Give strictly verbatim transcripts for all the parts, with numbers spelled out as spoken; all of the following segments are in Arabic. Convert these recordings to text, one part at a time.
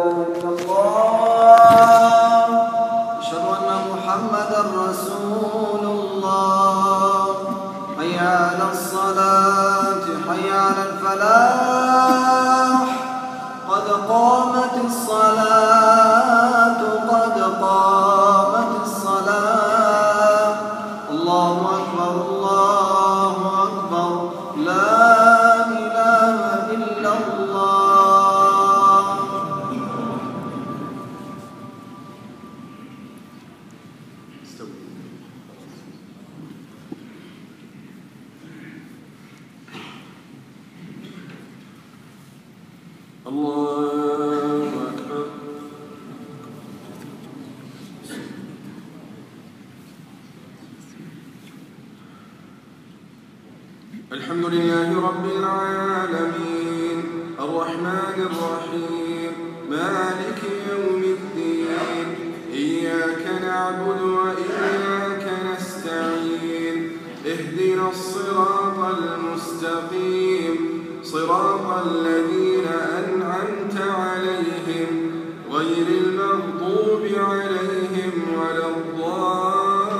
الحمد لله رب العالمين الرحمن الرحيم مالك يوم الدين إياك نعبد وإياك نستعين اهدنا الصراط المستقيم صراط الذين أنعمت عليهم غير المغضوب عليهم ولا الضالين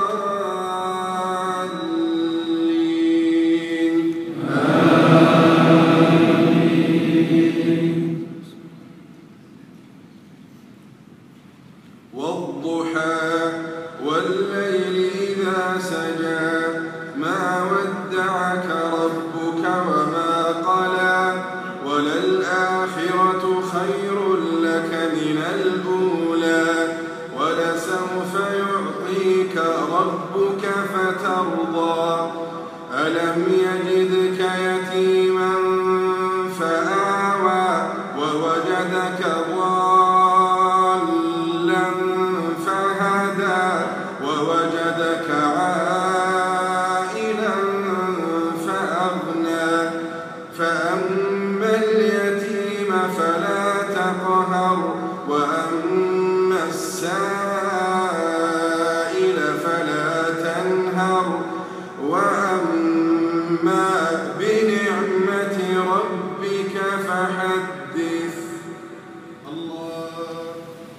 والضحى والليل إذا سجى ما ودعك ربك وما قلى وللآخرة خير لك من الأولى ولسوف يعطيك ربك فترضى ألم يجدك يتيما فآوى ووجدك ضالا فهدى ووجدك عائلا فأغنى فأما اليتيم فلا تقهر وأما السائل فلا تنهر وأما بنعمة ربك فحدث. الله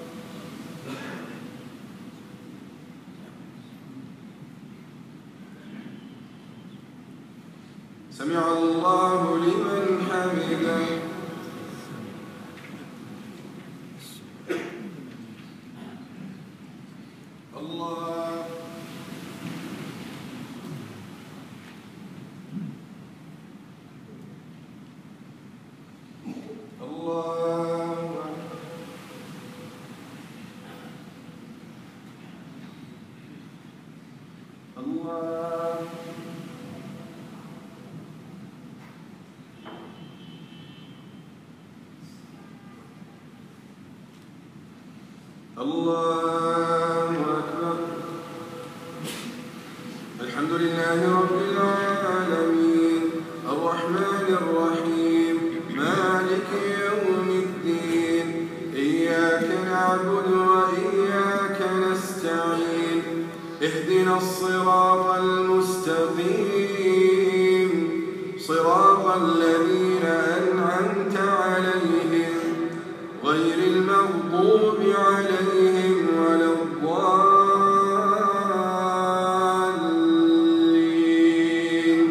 سمع الله لمن حمده. الله الله الله الله أكبر. الحمد لله رب العالمين الرحمن الرحيم مالك يوم الدين إياك نعبد وإياك نستعين اهدنا الصراط المستقيم صراط الذين أنعمت عليهم غير المغضوب عليهم ولا الضالين.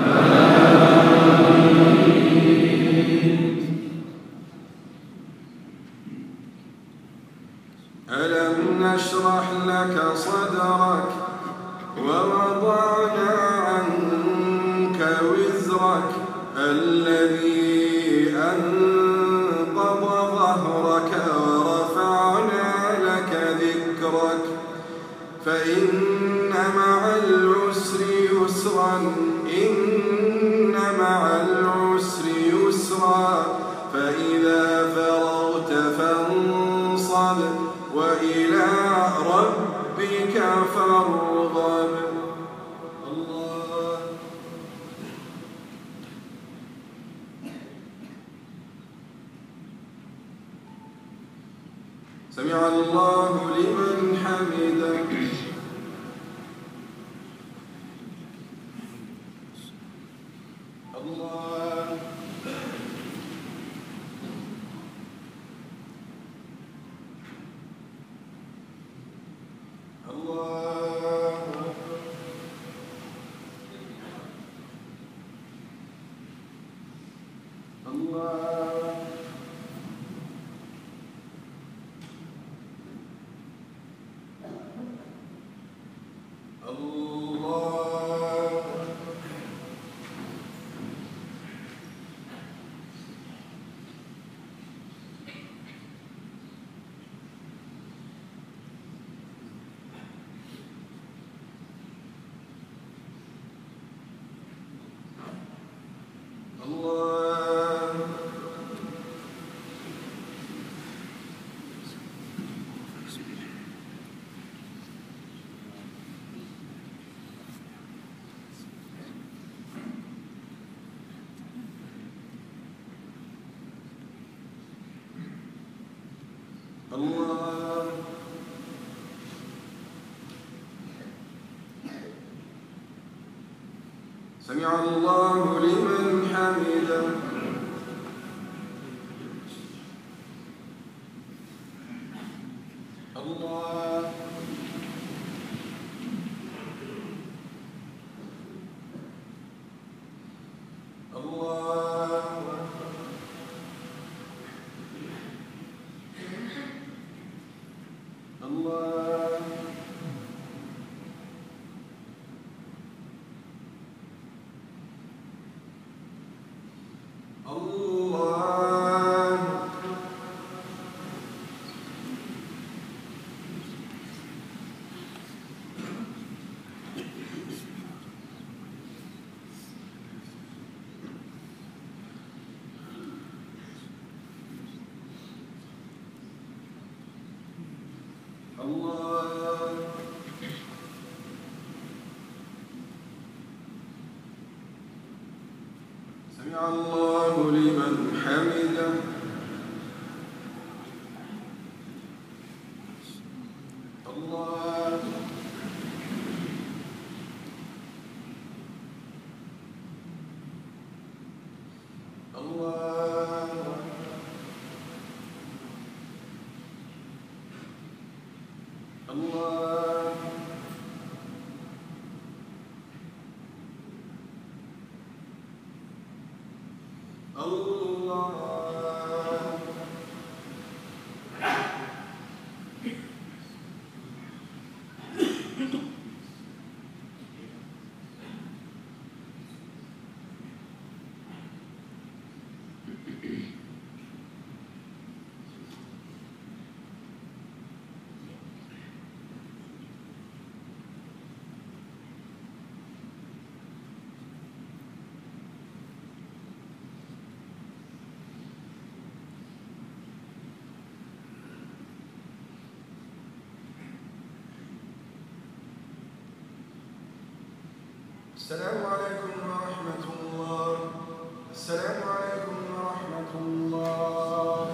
ألم نشرح لك صدرك ووضعنا عنك وزرك الذي أنقض ظهرك ورفعنا لك ذكرك فإن مع العسر يسرا إن مع العسر يسرا فإذا فرغت فانصب وإلى ربك فارغب. الله سمع الله لمن حمده. الله الله سمع الله لمن حمده. الله الله الله الله الله سمع الله لمن حمده. الله الله الله الله السلام عليكم ورحمة الله. السلام عليكم ورحمة الله.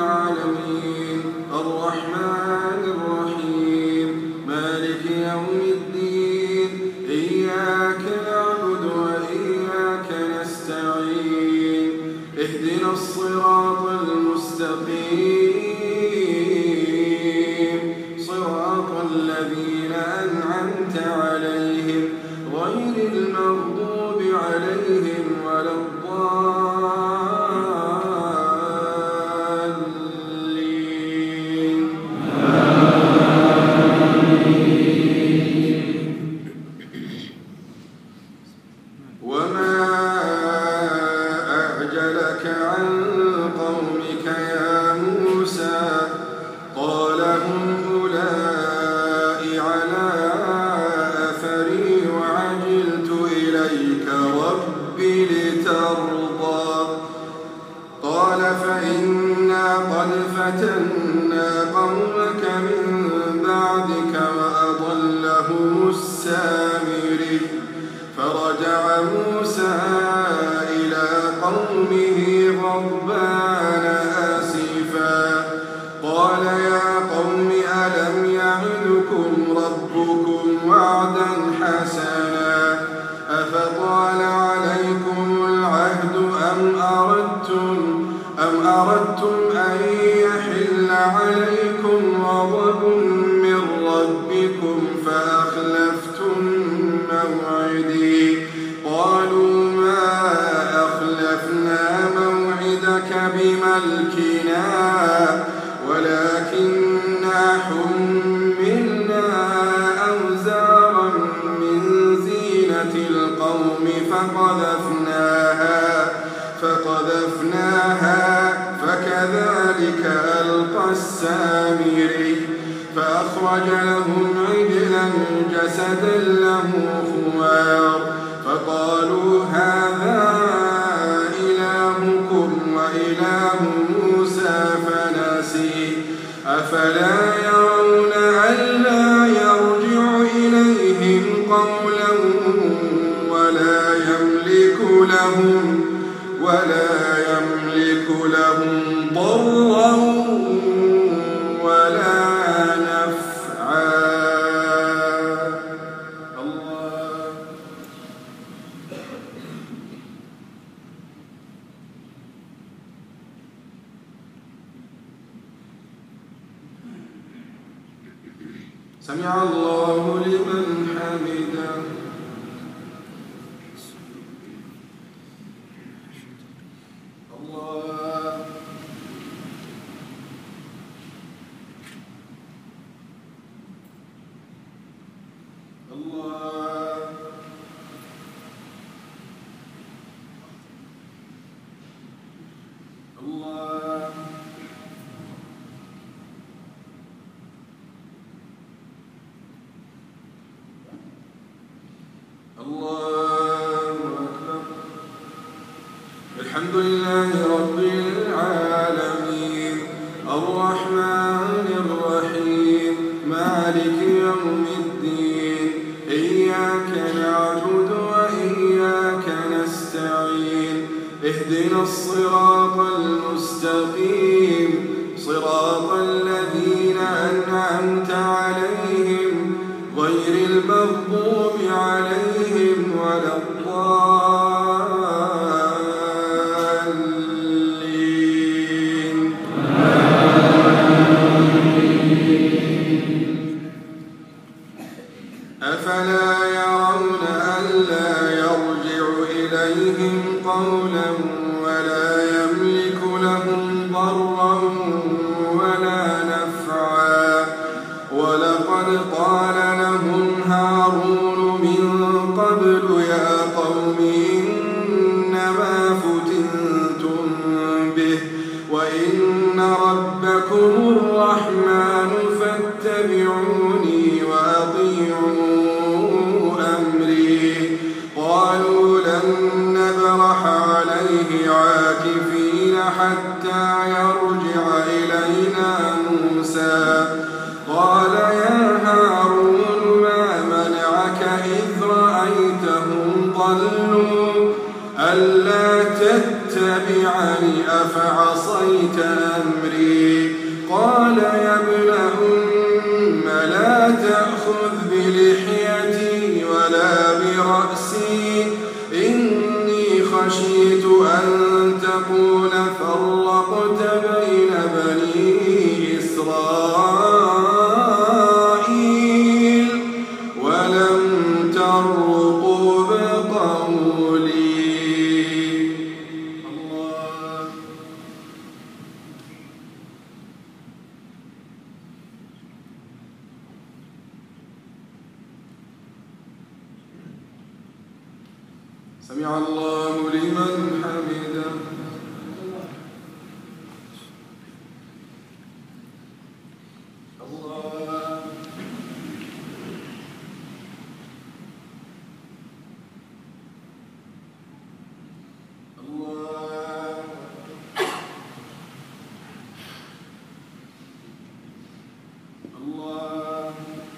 العالمين الرحمن الرحيم مالك يوم الدين إياك نعبد وإياك نستعين اهدنا الصراط المستقيم صراط الذين أنعمت عليهم غير المغضوب عليهم ولا الضالين وما أعجلك عن قومك يا موسى قال هم أولئك على أثري وعجلت إليك رب لترضى قال فإنا قد فتنا قومك من بعدك وأضلهم السامري فرجع موسى إلى قومه غضبان آسفا قال يا قوم ألم يعدكم ربكم وعدا حسنا أفطال عليكم العهد أم أردتم أم أردتم أن يحل عليكم غضب من ربكم فأخلفتم موعدي قالوا ما أخلفنا موعدك بملكنا ولكننا حملنا أوزارا من زينة القوم فقذفناها فقذفناها فكذلك ألقى السامري فأخرج لهم عجلا جسدا له خوار فقالوا هذا إلهكم وإله موسى فنسي أفلا يرون ألا يرجع إليهم قولا ولا يملك لهم ولا يملك لهم ضرا ولا نفعا الله سمع الله لمن حمده الله الله الله الله أكبر الحمد لله رب العالمين الرحمن الرحيم مالك يوم الدين إياك نعبد وإياك نستعين اهدنا الصراط المستقيم صراط الذين أنعمت عليهم غير المغضوب عليهم ولا الضالين أفلا يرون ألا يرجع إليهم قولا ولا يملك لهم ضرا ولا نفعا ولقد قال لهم هارون من قبل يا قوم إنما فتنتم به وإن ربكم الرحمن فاتبعوني وأطيعوا أمري قالوا لن نبرح عليه عاكفين حتى يرجع إلينا موسى قال يا هارون ما منعك إذ رأيتهم ضلوا ألا تتبعني أفعصيت أمري سمع الله لمن حمده. الله الله الله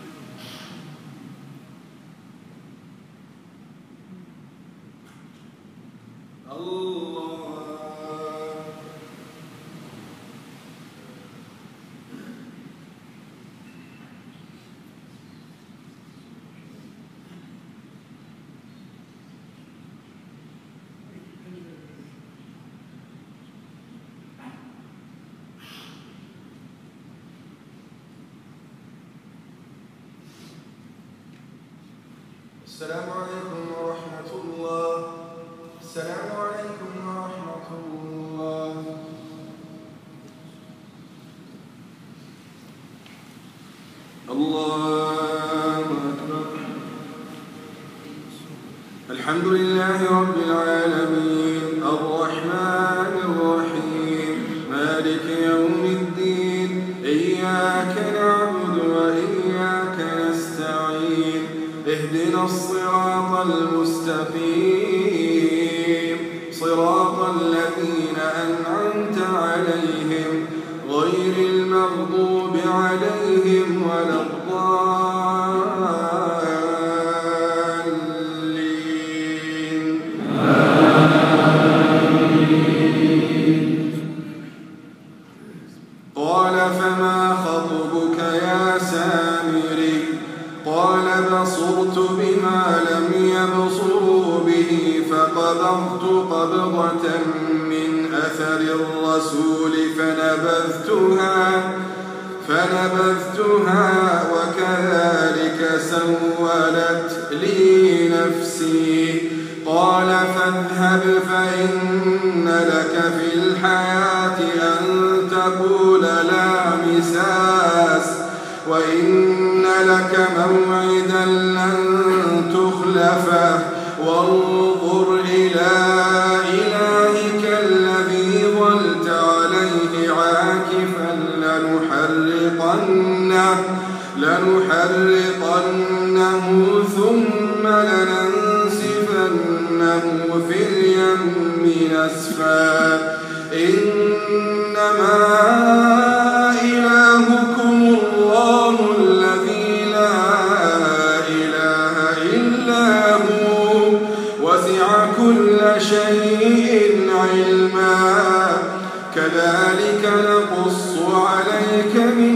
السلام عليكم ورحمة الله. السلام عليكم ورحمة الله. الله أكبر. الحمد لله رب العالمين الرحمن الرحيم مالك يوم الدين إياك نعبد وإياك نستعين اهدنا الصراط المستقيم صراط الذين أنعمت عليهم غير المغضوب عليهم ولا الضالين. قال فما خطبك يا سامري؟ قال بصرت بما لم يبصروا به فقبضت قبضة من أثر الرسول فنبذتها فنبذتها وكذلك سولت لي نفسي. قال فاذهب فإن لك في الحياة أن تقول لا مساس وإن لك موعدا لن تخلفه وانظر إلى إلهك الذي ظلت عليه عاكفا لنحرقنه لنحرقنه ثم لننسفنه في اليم نسفا. إنما إلهكم الله الذي لا إله إلا هو وسع كل شيء علما. كذلك نقص عليك من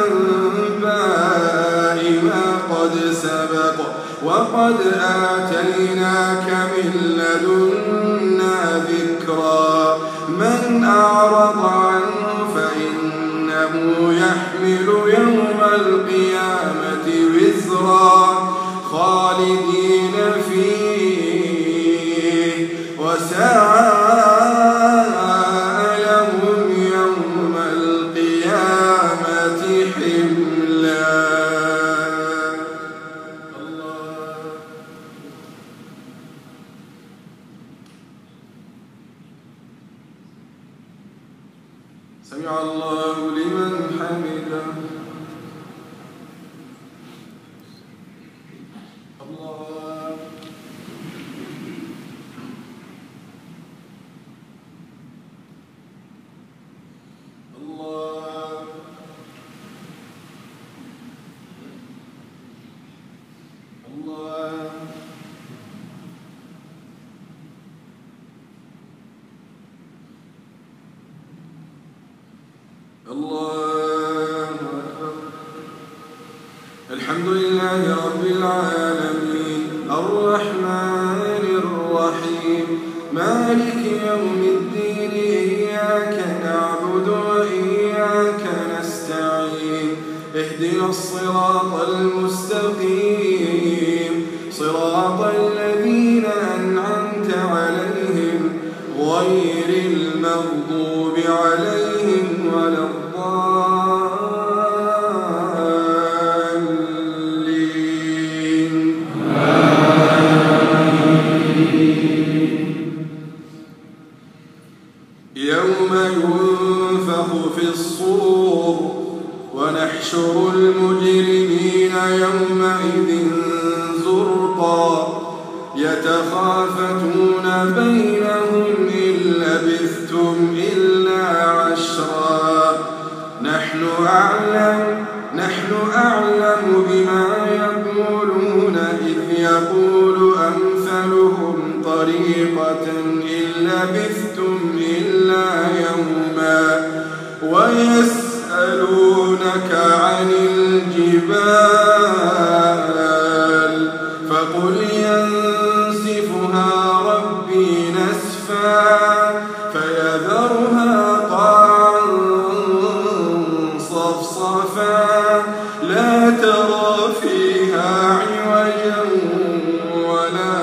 أنباء ما قد سبق وقد آتيناك من لدنا ذكرا. من أعرض عنه فإنه يحمل يوم القيامة وزرا خالدين فيه وساء لهم يوم القيامة حملا. الله سمع الله لمن حمده. الله الله الله الله أكبر. الحمد لله رب العالمين الرحمن الرحيم مالك يوم الدين إياك نعبد وإياك نستعين اهدنا الصراط المستقيم صراط الذين أنعمت عليهم غير المغضوب عليهم ولا الضالين. الصور ونحشر المجرمين يومئذ زرقا يتخافتون بينهم إن لبثتم إلا عشرا نحن أعلم نحن أعلم بما يقولون إذ يقول أمثلهم طريقة إن لبثتم إلا يوما ويسألونك عن الجبال فقل ينسفها ربي نسفا فيذرها قاعا صفصفا لا ترى فيها عوجا ولا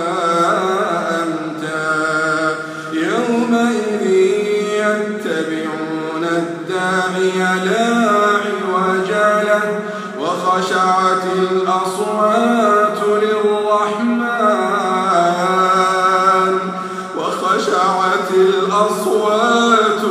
أمتا يومئذ يتبعون الداعي لا عوج له وخشعت الأصوات للرحمن وخشعت الأصوات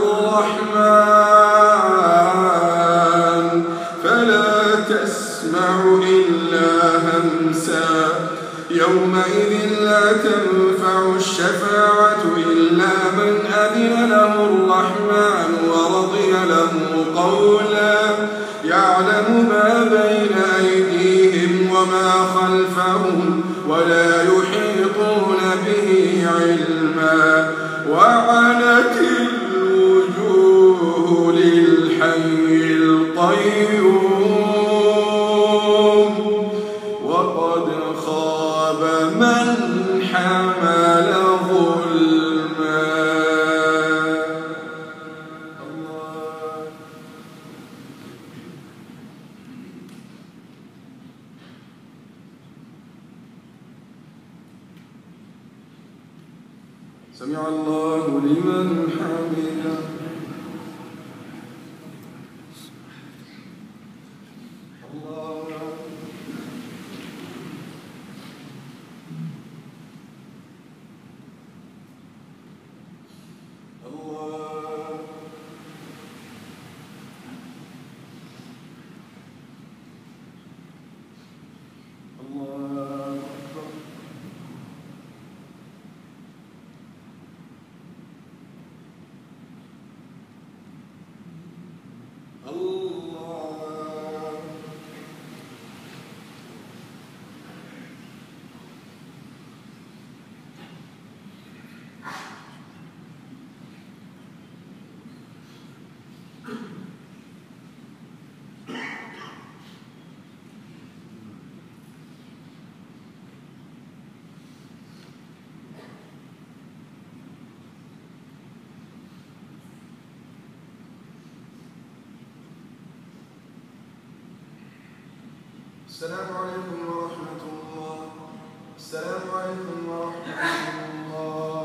للرحمن فلا تسمع إلا همسا يومئذ لا تنفع الشفاعة إلا من أذن له الرحمن ورضي له قولا يعلم ما بين أيديهم وما خلفهم ولا يحيطون به علما وعنت الوجوه للحي القيوم وقد خاب من حمل ظلما. سمع الله لمن حمده. السلام عليكم ورحمة الله. السلام عليكم ورحمة الله.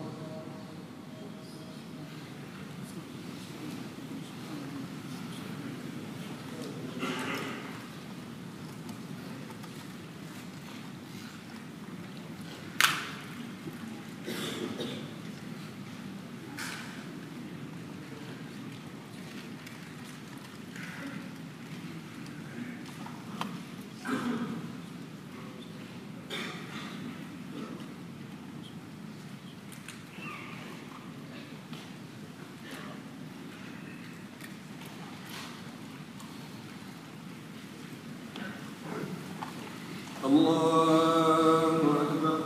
الله أكبر.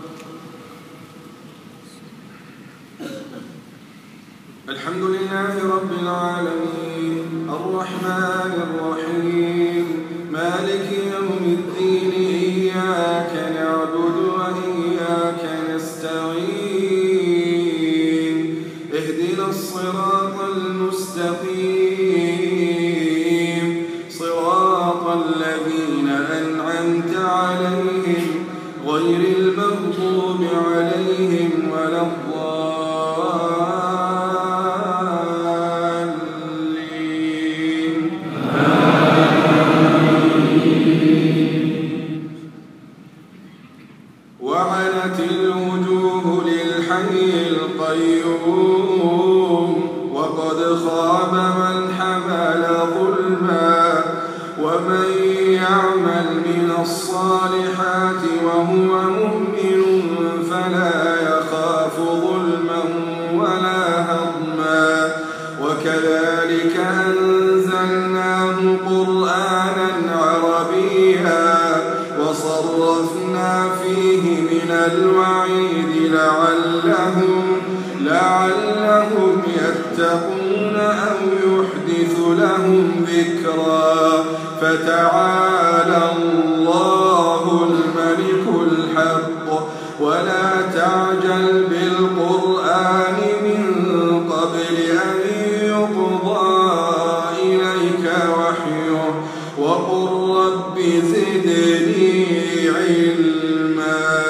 الحمد لله رب العالمين الرحمن الرحيم مالك يوم الدين إياك نعبد وإياك نستعين اهدنا الصراط المستقيم صراط الذين أنعمت عليهم غير المغضوب عليهم ولا الضالين. الصالحات وهو مؤمن فلا يخاف ظلما ولا هضما وكذلك أنزلناه قرآنا عربيا وصرفنا فيه من الوعيد لعلهم لعلهم يتقون أو يحدث لهم ذكرا فتعالى الله الملك الحق ولا تعجل بالقرآن من قبل أن يقضى إليك وحيه وقل رب زدني علما.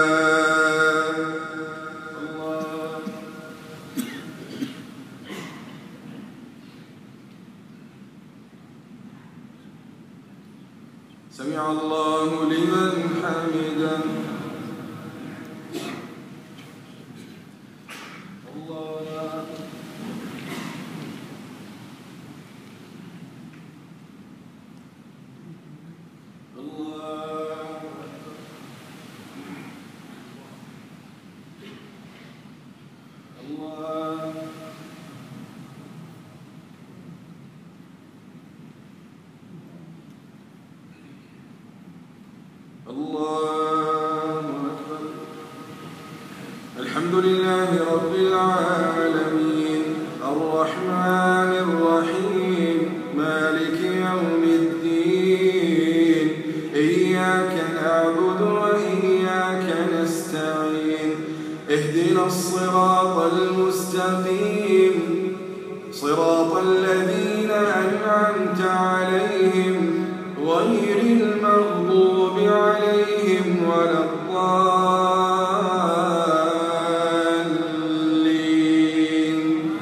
سمع الله لمن حمده. الله الله أكبر. الحمد لله رب العالمين الرحمن الرحيم مالك يوم الدين إياك نعبد وإياك نستعين اهدنا الصراط المستقيم صراط الذين أنعمت عليهم غير المغضوب عليهم ولا الضالين.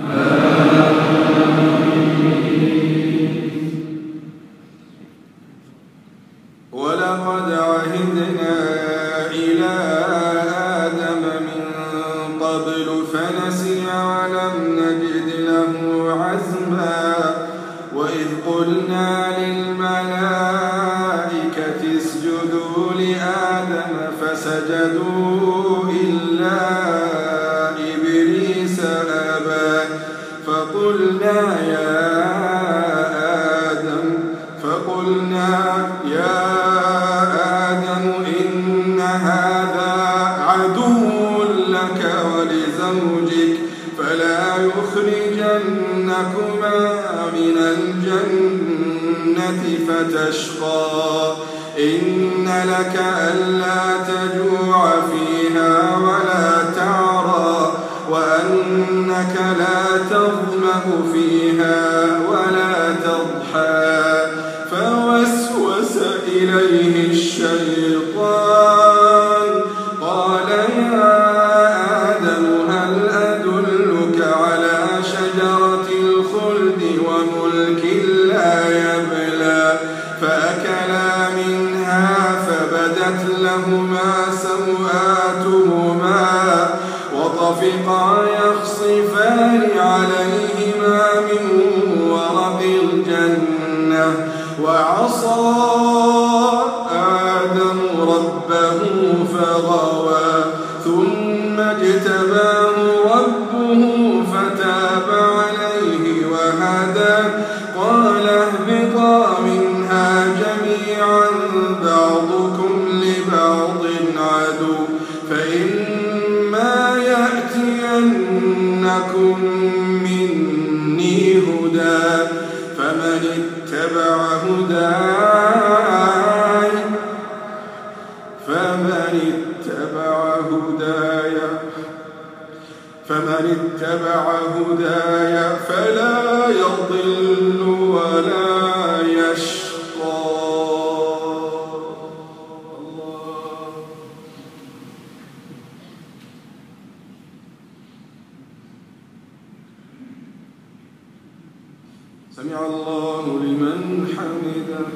ولقد عهدنا إلى آدم من قبل فنسي ولم نجد له عزما وإذ قلنا للملائكة اسجدوا لآدم فسجدوا إلا إبليس أبى فقلنا يا آدم فقلنا يا آدم إن هذا عدو لك ولزوجك فلا يخرجنكما من الجنة فتشقى إن لك ألا تجوع فيها ولا تعرى وأنك لا تظمأ فيها ولا تضحى فوسوس إليه الشيطان قال يا آدم هل أدلك على شجرة الخلد وملك لا يبلى فأكلا منها فبدت لهما سوآتهما وطفقا يخصفان عليهما من ورق الجنة وعصى آدم ربه فغوى ثم اجتباه ربه فتاب عليه وهدى قال اهبطا منها جميعا بعضكم لبعض عدو فإما يأتينكم مني هدى فمن اتبع هداي فمن اتبع هداي فمن اتبع هداي فلا يضل ولا يشقى. الله سمع الله لمن حمده.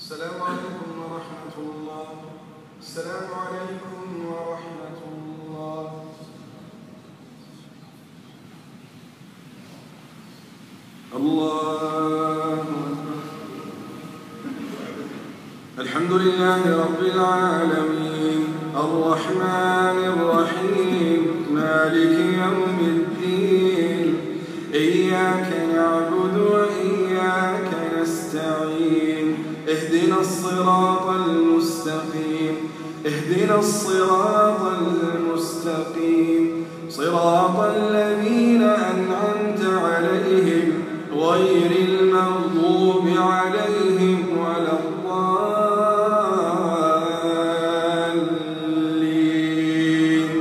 السلام عليكم ورحمة الله. السلام عليكم ورحمة الله. الله أكبر. الحمد لله رب العالمين الرحمن الرحيم مالك يوم الدين إياك نعبد وإياك نستعين اهدنا الصراط المستقيم اهدنا الصراط المستقيم صراط الذين أنعمت عليهم غير المغضوب عليهم ولا الضالين.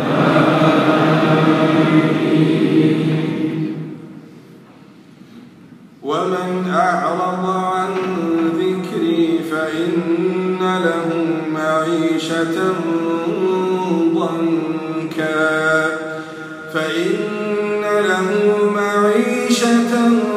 ومن أعرض عن ذكري فإن له معيشة ضنكا فإن له معيشة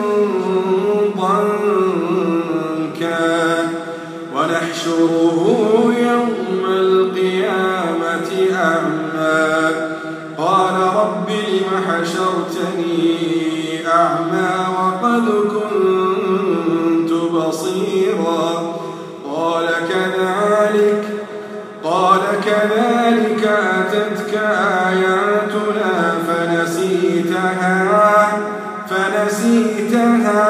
ضنكا ونحشره يوم القيامة أعمى قال رب لم حشرتني أعمى وقد كنت بصيرا قال كذلك قال كذلك أتتك آياتنا فنسيتها فنسيتها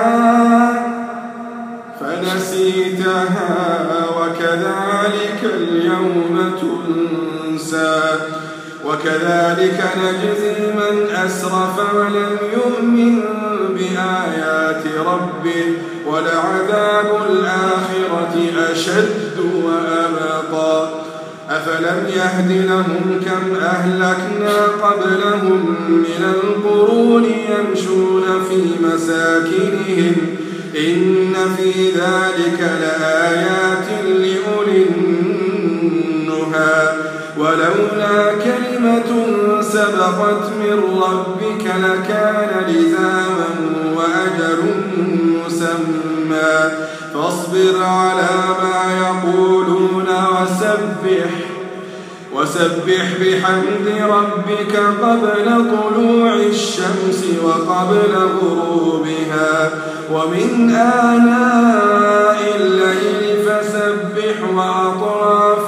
فنسيتها وكذلك اليوم تنسى وكذلك نجزي من أسرف ولم يؤمن بآيات ربه ولعذاب الآخرة أشد وأبقى أفلم يهد لهم كم أهلكنا قبلهم من القرون يمشون في مساكنهم إن في ذلك لآيات لأولي النهى ولولا كلمة سبقت من ربك لكان لزاما وأجل مسمى فاصبر على ما يقولون وسبح وسبح بحمد ربك قبل طلوع الشمس وقبل غروبها ومن آناء الليل فسبح وأطراف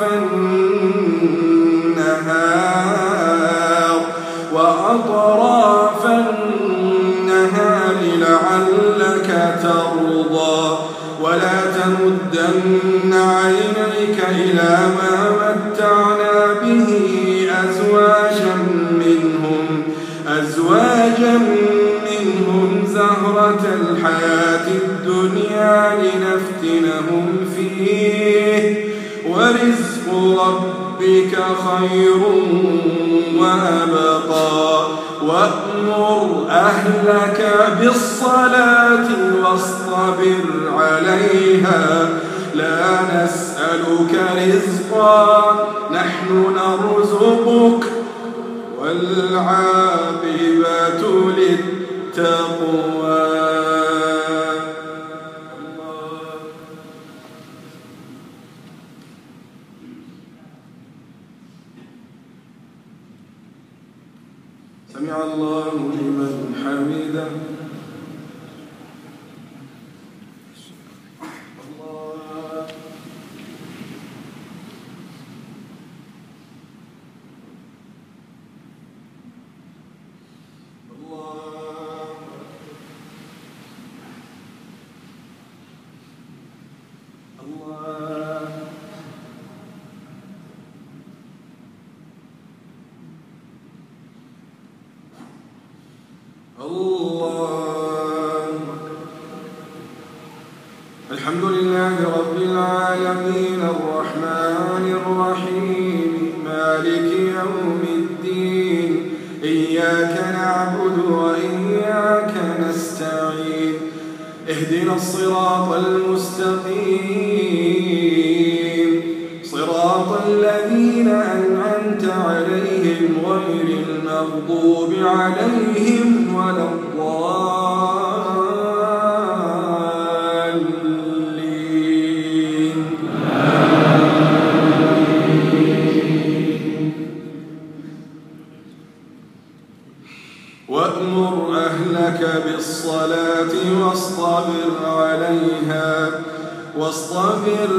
النهار وأطراف النهار لعلك ترضى ولا تمدن عينيك إلى ما متعنا به أزواجا منهم أزواجا منهم زهرة الحياة الدنيا لنفتنهم فيه ورزق ربك خير وأبقى وأمر أهلك بالصلاة واصطبر عليها لا نسألك رزقا نحن نرزقك والعاقبة للتقوى. سمع الله لمن حمده. الله الحمد لله رب العالمين الرحمن الرحيم مالك يوم الدين إياك نعبد وإياك نستعين اهدنا الصراط المستقيم صراط الذين أنعمت عليهم غير المغضوب عليهم ولا الضالين.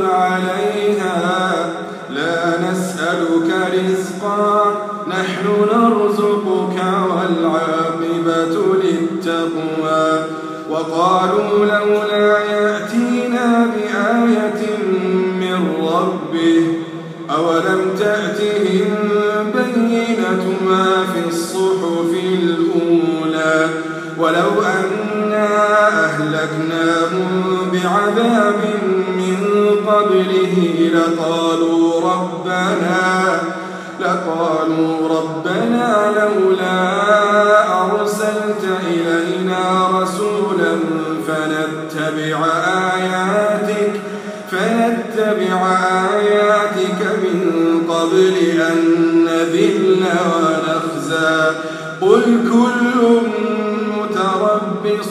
عليها لا نسألك رزقا نحن نرزقك والعاقبة للتقوى وقالوا لولا يأتينا بآية من ربه أولم تأتهم بينة ما في الصحف الأولى ولو أنا أهلكناهم بعذاب من قبله لقالوا ربنا لقالوا ربنا لولا أرسلت إلينا رسولا فنتبع آياتك فنتبع آياتك من قبل أن نذل ونخزى قل كل متربص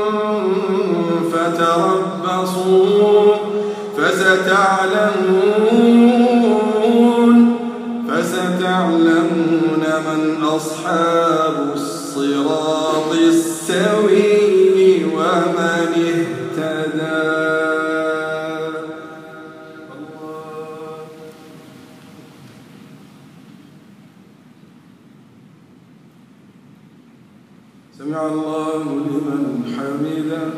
فتربصوا فستعلمون فستعلمون من أصحاب الصراط السوي ومن اهتدى. سمع الله لمن حمده.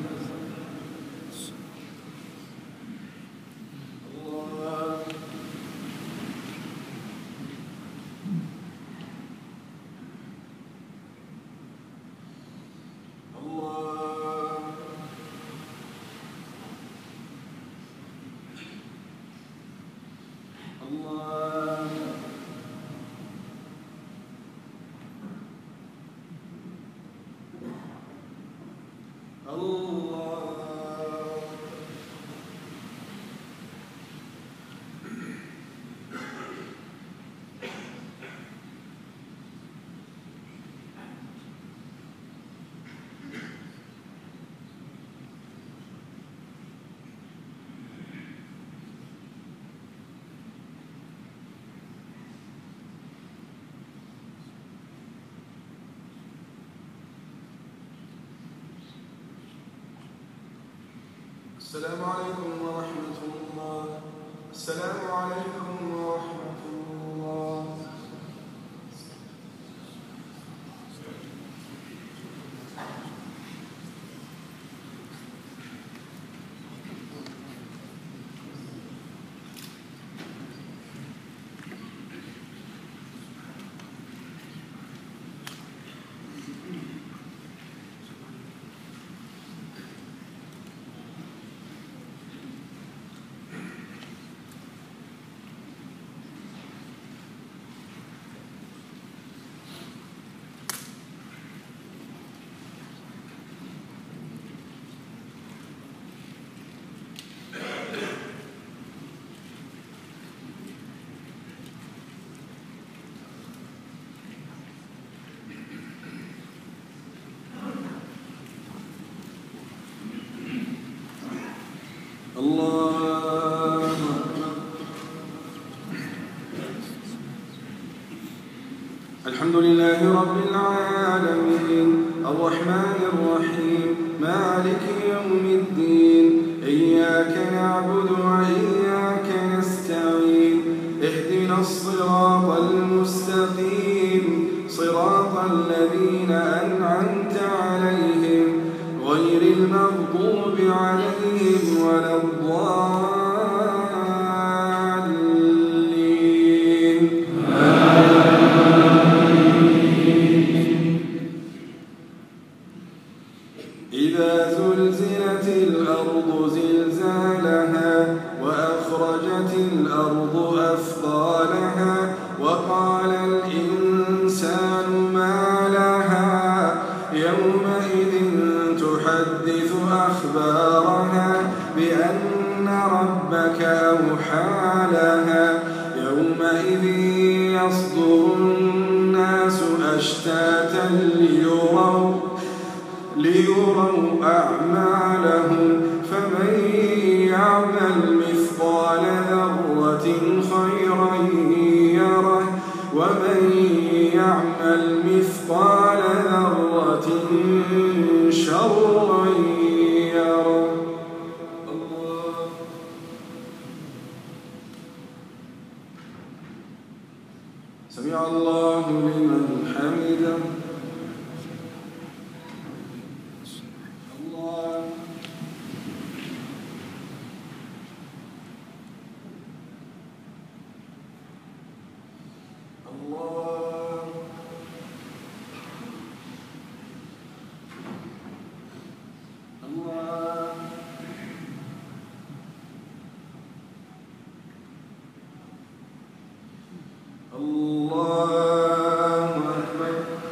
السلام عليكم ورحمة الله. السلام عليكم ورحمة الله. الله الحمد لله رب العالمين الرحمن الرحيم مالك يوم الدين إياك نعبد وإياك نستعين اهدنا الصراط المستقيم صراط الذين أنعمت عليهم غير المغضوب عليهم ولا الضالين. إذا زلزلت الأرض زلزالها وأخرجت الأرض أثقالها وقال الإنسان ما لها يومئذ تحدث أخبارها بأن ربك أوحى لها يومئذ يصدر الناس أشتاتا ليروا ليروا أعمالهم فمن يعمل مثقال ذرة خيرا يره ومن يعمل مثقال ذرة شرا يره. الله سمع الله لمن حمده. الله الله الله الله أكبر.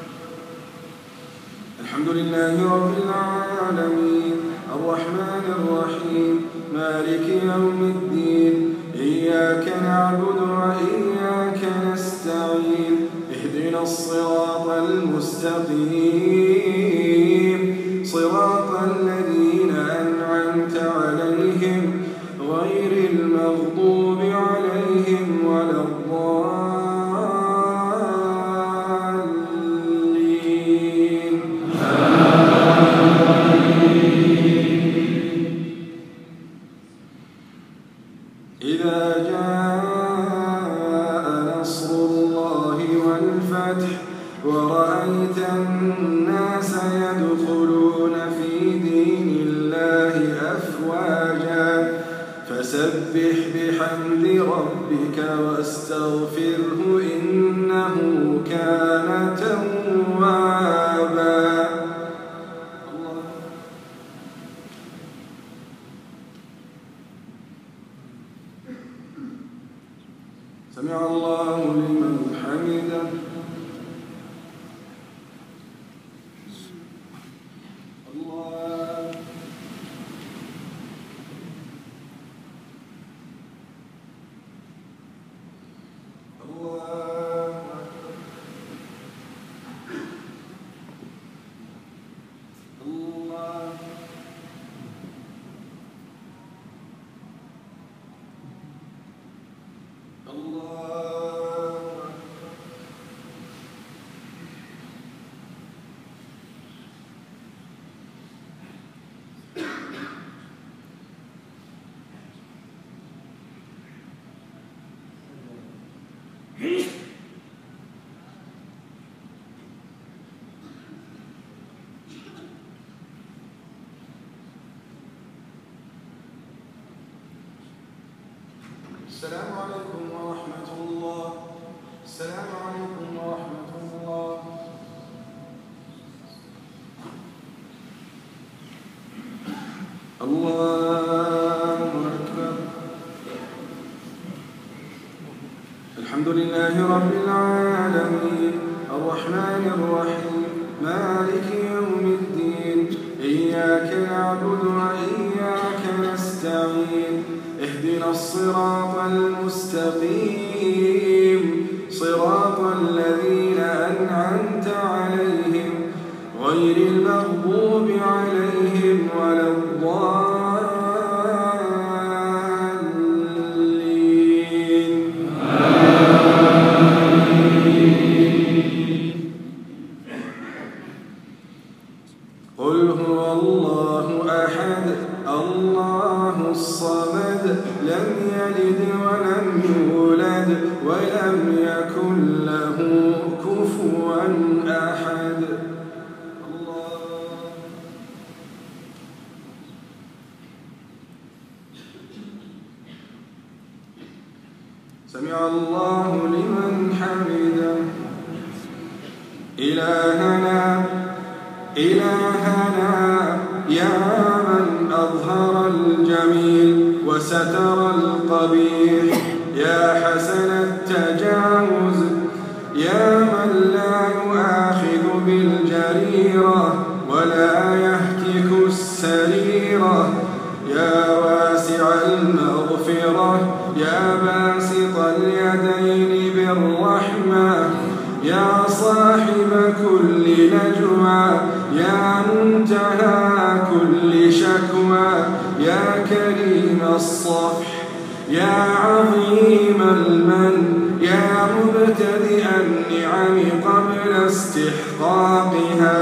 الحمد لله رب العالمين الرحمن الرحيم مالك يوم الدين إياك نعبد وإياك نستعين اهدنا الصراط المستقيم صراط الذين أنعمت عليهم غير المغضوب عليهم ولا الضالين. إذا جاء نصر الله والفتح ورأيت الناس يدخلون في دين الله أفواجا فسبح بحمد ربك واستغفره إنه كان توابا. سمع الله لمن حمده. الله الله الله السلام عليكم ورحمة الله. السلام عليكم ورحمة الله. الله أكبر. الحمد لله رب العالمين الرحمن الرحيم مالك يوم الدين إياك نعبد وإياك نستعين اهدنا الصراط المستقيم صراط الذين أنعمت عليهم غير المغضوب عليهم ولا الضالين. قل هو الله أحد الله الصمد لم يلد ولم يولد ولم يكن له كفوا أحد. الله سمع الله لمن حمده. إلهنا إلهنا يا من أظهر الجميل وستر القبيح يا حسن التجاوز يا من لا يؤاخذ بالجريرة ولا يهتك السريرة يا واسع المغفرة يا باسط اليدين بالرحمة يا صاحب كل نجوى يا منتهى كل شكوى يا كريم الصفح يا عظيم المن يا مبتدئ النعم قبل استحقاقها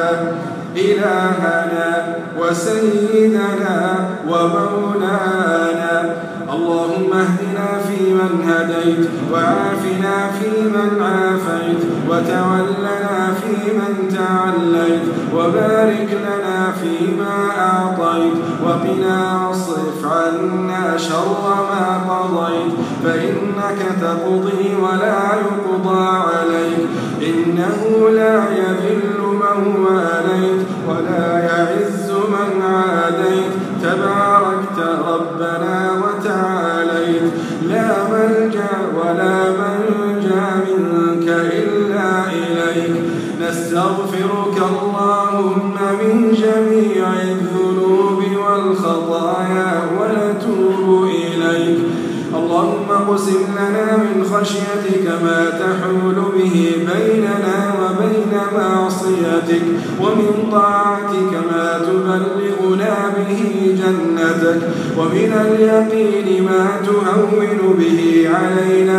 إلهنا وسيدنا ومولانا اللهم اهدنا فيمن هديت وعافنا فيمن عافيت وتولنا فيمن توليت وبارك لنا فيما أعطيت وقنا واصرف عنا شر ما قضيت فإنك تقضي ولا يقضى عليك إنه لا يذل من واليت ولا يعز من عاديت تباركت ربنا وتعاليت لا ملجأ ولا منجا منك إلا إليك نستغفرك اللهم من جميع الذنوب والخطايا ونتوب إليك اللهم اقسم لنا من خشيتك ما تحول به بيننا وبين معصيتك ومن طاعتك ما تبلغنا به جنتك ومن اليقين ما تهون به علينا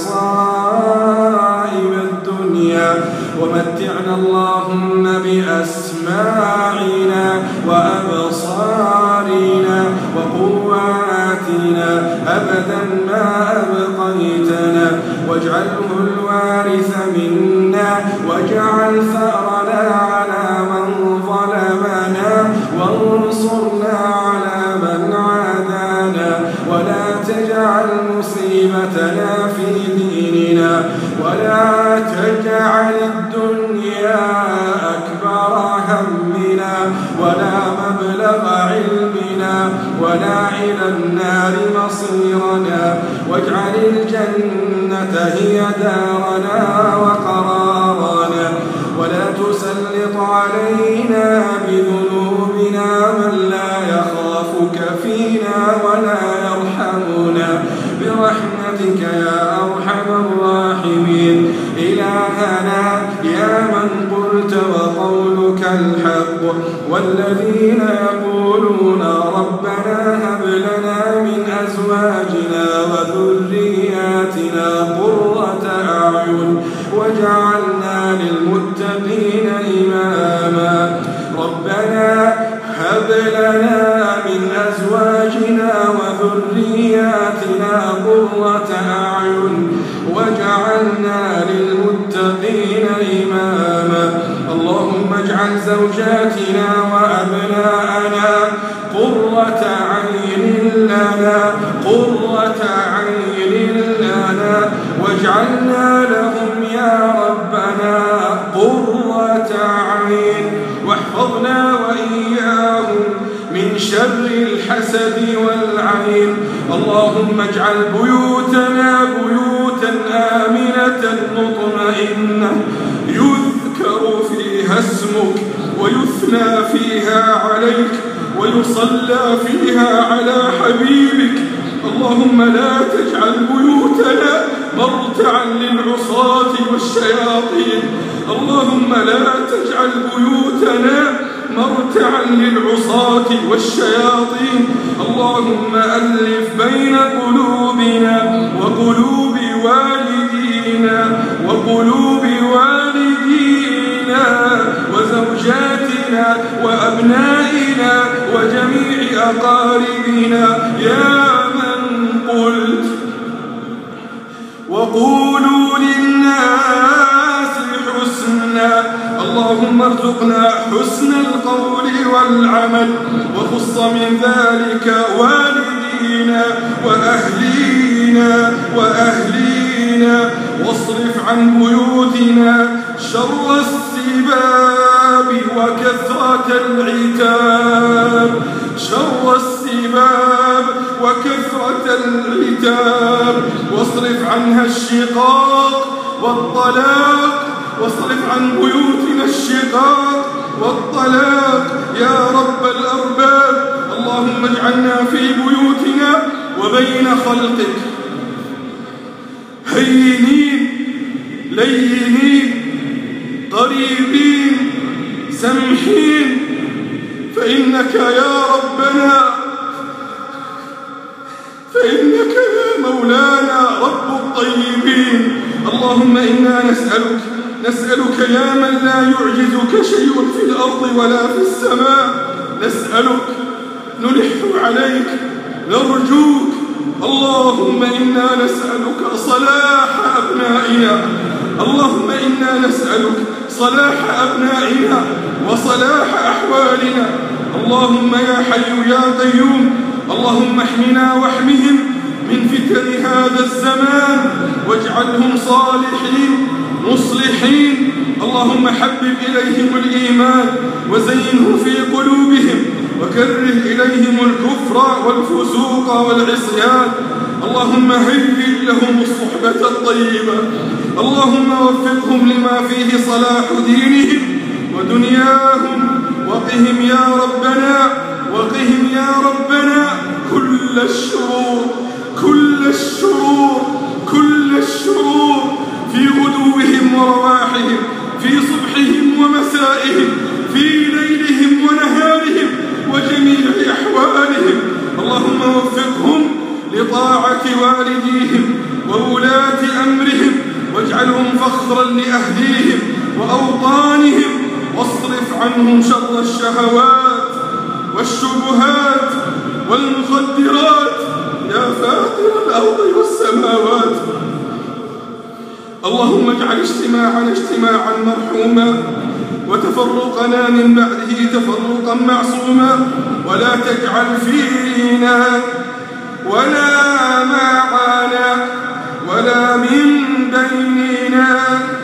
مصائب الدنيا ومتعنا اللهم بأسماعنا وأبصارنا وقواتنا أبدا ما أبقيتنا واجعله الوارث منا واجعل ثأرنا على من ظلمنا وانصرنا على من عادانا ولا تجعل مصيبتنا في ديننا ولا تجعل الدنيا أكبر همنا ولا مبلغ علمنا ولا إلى النار مصيرنا واجعل الجنة هي دارنا وقرارنا ولا تسلط علينا بذنوبنا من لا يخافك فينا ولا يرحمنا برحمتك يا أرحم الراحمين إلهنا يا من قلت وقولك الحق والذين يقولون ربنا هب لنا من أزواجنا وذرياتنا قرة أعين وجعلنا للمتقين إماما ربنا هب لنا من أزواجنا وذرياتنا قرة أعين وجعلنا للمتقين إماما اللهم اجعل زوجاتنا وأبناءنا قرة عين لنا قرة عين لنا واجعلنا لهم يا ربنا قرة عين واحفظنا وإياهم من شر الحسد والعين اللهم اجعل بيوتنا بيوتا آمنة مطمئنة يذكر فيها اسمك ويثنى فيها عليك ويصلى فيها على حبيبك اللهم لا تجعل بيوتنا مرتعا للعصاة والشياطين اللهم لا تجعل بيوتنا مرتعا للعصاة والشياطين اللهم ألف بين قلوبنا وقلوب والدينا وقلوب والدينا وزوجاتنا وأبنائنا وجميع أقاربنا يا من قلت وقولوا للناس حسنا اللهم ارزقنا حسن القول والعمل وخص من ذلك والدينا وأهلينا وأهلينا واصرف عن بيوتنا شر السباب وكثرة العتاب شر السباب وكثرة العتاب واصرف عنها الشقاق والطلاق واصرف عن بيوتنا الشقاق والطلاق يا رب الأرباب اللهم اجعلنا في بيوتنا وبين خلقك هينين لينين قريبين سمحين فإنك يا ربنا فإنك يا مولانا رب الطيبين اللهم إنا نسألك نسألك يا من لا يعجزك شيء في الأرض ولا في السماء نسألك نلح عليك نرجوك اللهم إنا نسألك صلاح أبنائنا اللهم إنا نسألك صلاح أبنائنا وصلاح أحوالنا. اللهم يا حي يا قيوم اللهم احمنا واحمهم من فتن هذا الزمان واجعلهم صالحين مصلحين. اللهم حبب إليهم الإيمان وزينه في قلوبهم وكره إليهم الكفر والفسوق والعصيان. اللهم هيئ لهم الصحبة الطيبة. اللهم وفقهم لما فيه صلاح دينهم ودنياهم. وقهم يا ربنا وقهم يا ربنا كل الشرور كل الشرور كل الشرور في غدوهم ورواحهم في صبحهم ومسائهم في ليلهم ونهارهم وجميع أحوالهم. اللهم وفقهم لطاعة والديهم وولاة أمرهم واجعلهم فخرا لأهليهم وأوطانهم واصرف عنهم شر الشهوات والشبهات والمخدرات يا فاطر الأرض والسماوات. اللهم اجعل اجتماعنا اجتماعا مرحوما وتفرقنا من بعده تفرقا معصوما ولا تجعل فينا ولا معنا ولا من بيننا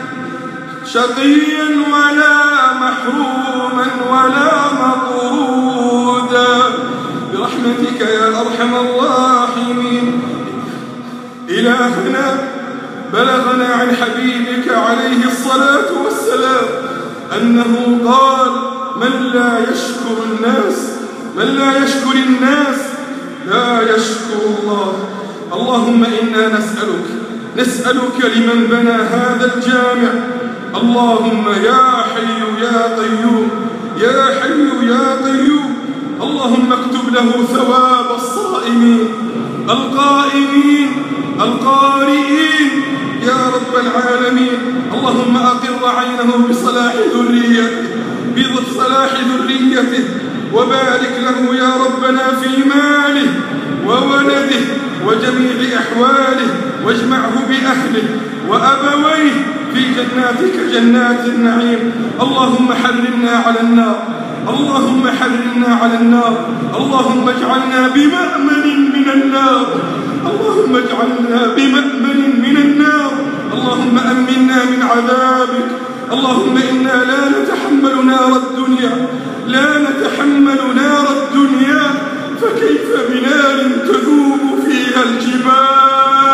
شقيا ولا محروما ولا مطرودا برحمتك يا أرحم الراحمين. إلهنا بلغنا عن حبيبك عليه الصلاة والسلام أنه قال من لا يشكر الناس من لا يشكر الناس لا يشكر الله. اللهم إنا نسألك نسألك لمن بنى هذا الجامع اللهم يا حي يا قيوم يا حي يا قيوم اللهم اكتب له ثواب الصائمين القائمين القارئين يا رب العالمين. اللهم أقر عينه بصلاح ذريته بصلاح ذريته وبارك له يا ربنا في ماله وولده وجميع أحواله واجمعه بأهله وأبويه في جناتك جنات النعيم. اللهم حرمنا على النار اللهم حرمنا على النار. اللهم اجعلنا بمأمن من النار اللهم اجعلنا بمأمن من النار. اللهم أمنا من عذابك. اللهم إنا لا نتحمل نار الدنيا لا نتحمل نار الدنيا فكيف بنار تذوب فيها الجبال.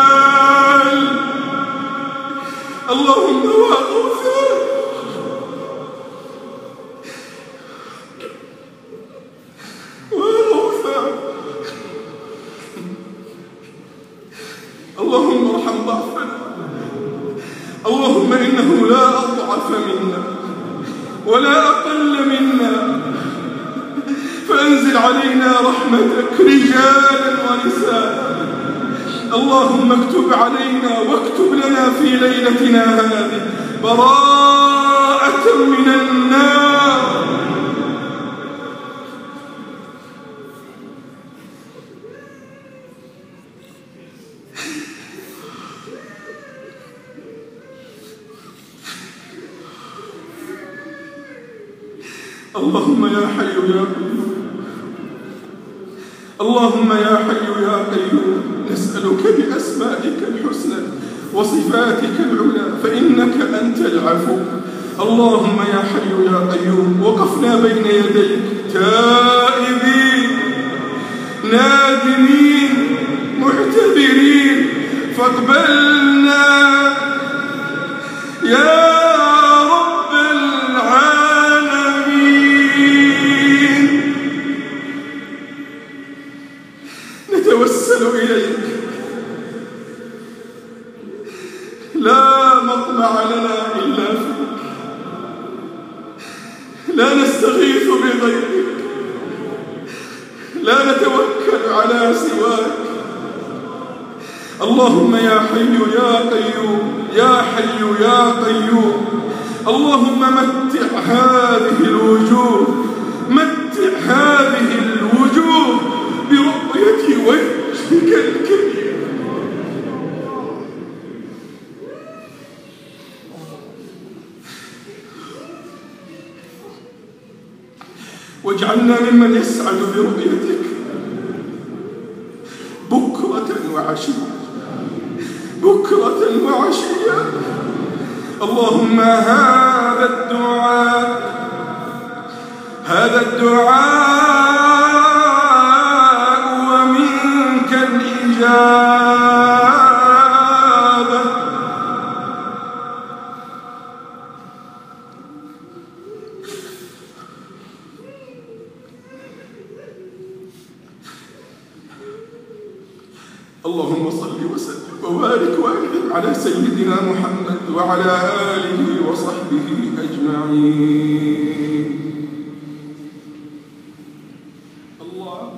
اللهم وأغفر وأغفر اللهم ارحم ضعفنا. اللهم إنه لا أضعف منا ولا أقل منا فأنزل علينا رحمتك رجالا ونساء. اللهم اكتب علينا واكتب لنا في ليلتنا هذه براءة من النار. اللهم يا حي يا قيوم اللهم يا حي يا قيوم نسألك بأسمائك الحسنى وصفاتك العلى فإنك أنت العفو. اللهم يا حي يا قيوم وقفنا بين يديك تائبين نادمين معتذرين فاقبلنا يا نتوسل إليك لا مطمع لنا إلا فيك لا نستغيث بغيرك لا نتوكل على سواك. اللهم يا حي يا قيوم يا حي يا قيوم اللهم متع هذه الوجوه متع هذه الوجوه برؤية وجهك الكريم واجعلنا ممن يسعد برؤيتك بكرة وعشية بكرة وعشية. اللهم هذا الدعاء هذا الدعاء ومنك الإجابة. اللهم صل وسلم وبارك وأنعم على سيدنا محمد وعلى آله وصحبه أجمعين. الله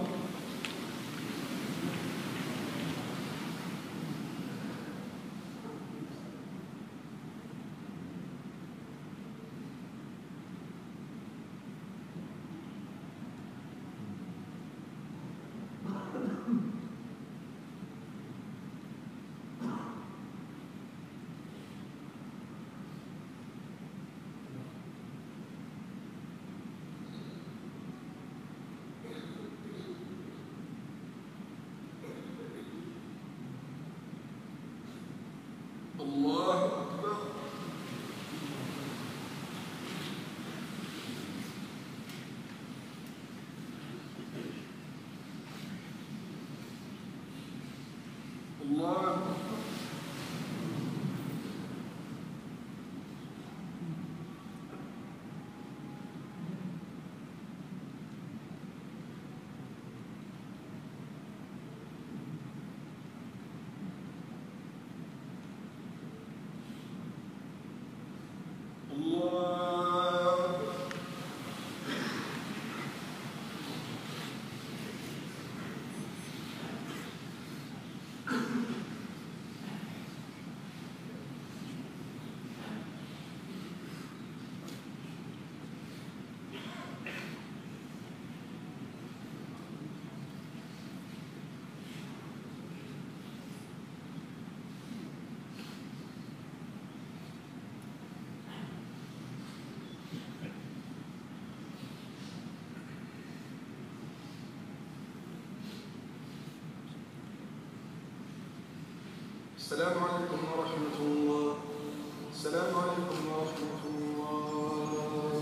الله أكبر. الله أكبر. السلام عليكم ورحمة الله. السلام عليكم ورحمة الله.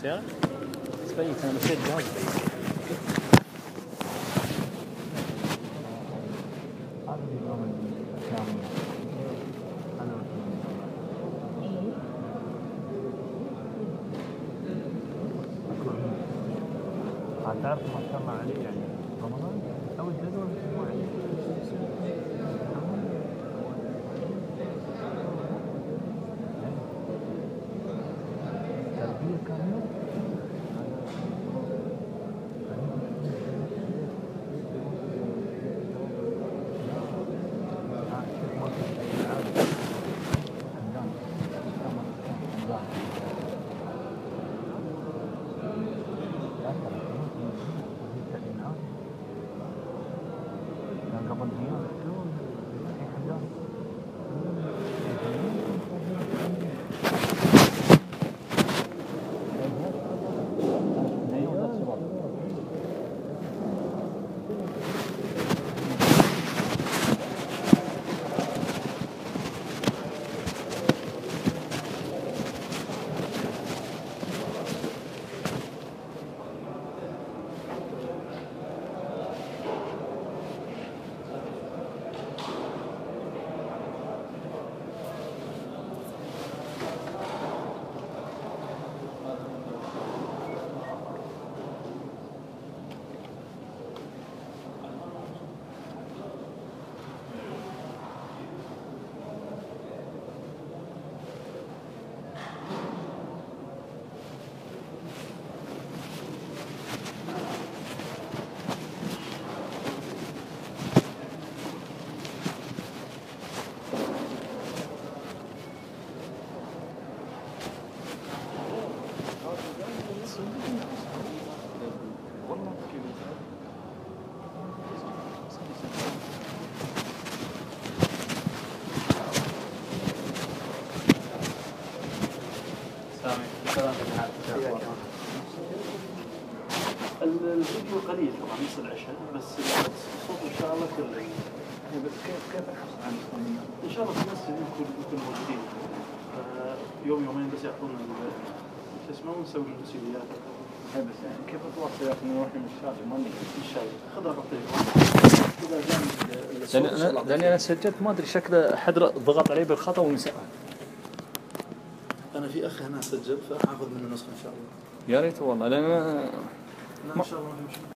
يا سبيت أنا مشيت جهاز تعرف ما شاء الله عليه يعني رمضان أو الجدول الأسبوعي تربية كاملة الفيديو قليل طبعا نص العشاء بس الصوت ان شاء الله كله. بس كيف كيف الحصل عن الصومية؟ ان شاء الله في الناس يكون يكون موجودين يوم يومين بس يعطونا شو اسمه ونسوي المسؤوليات. بس يعني كيف تواصل يا اخي نروح من الشارع ما نقدر ان شاء الله خذها رطيب. اذا لان انا لاني انا سجلت ما ادري شكله حد ضغط عليه بالخطا ومسحها. انا في اخ هنا سجل فراح اخذ منه نسخه ان شاء الله. يا ريت والله لان لا ان شاء الله ما في مشكله.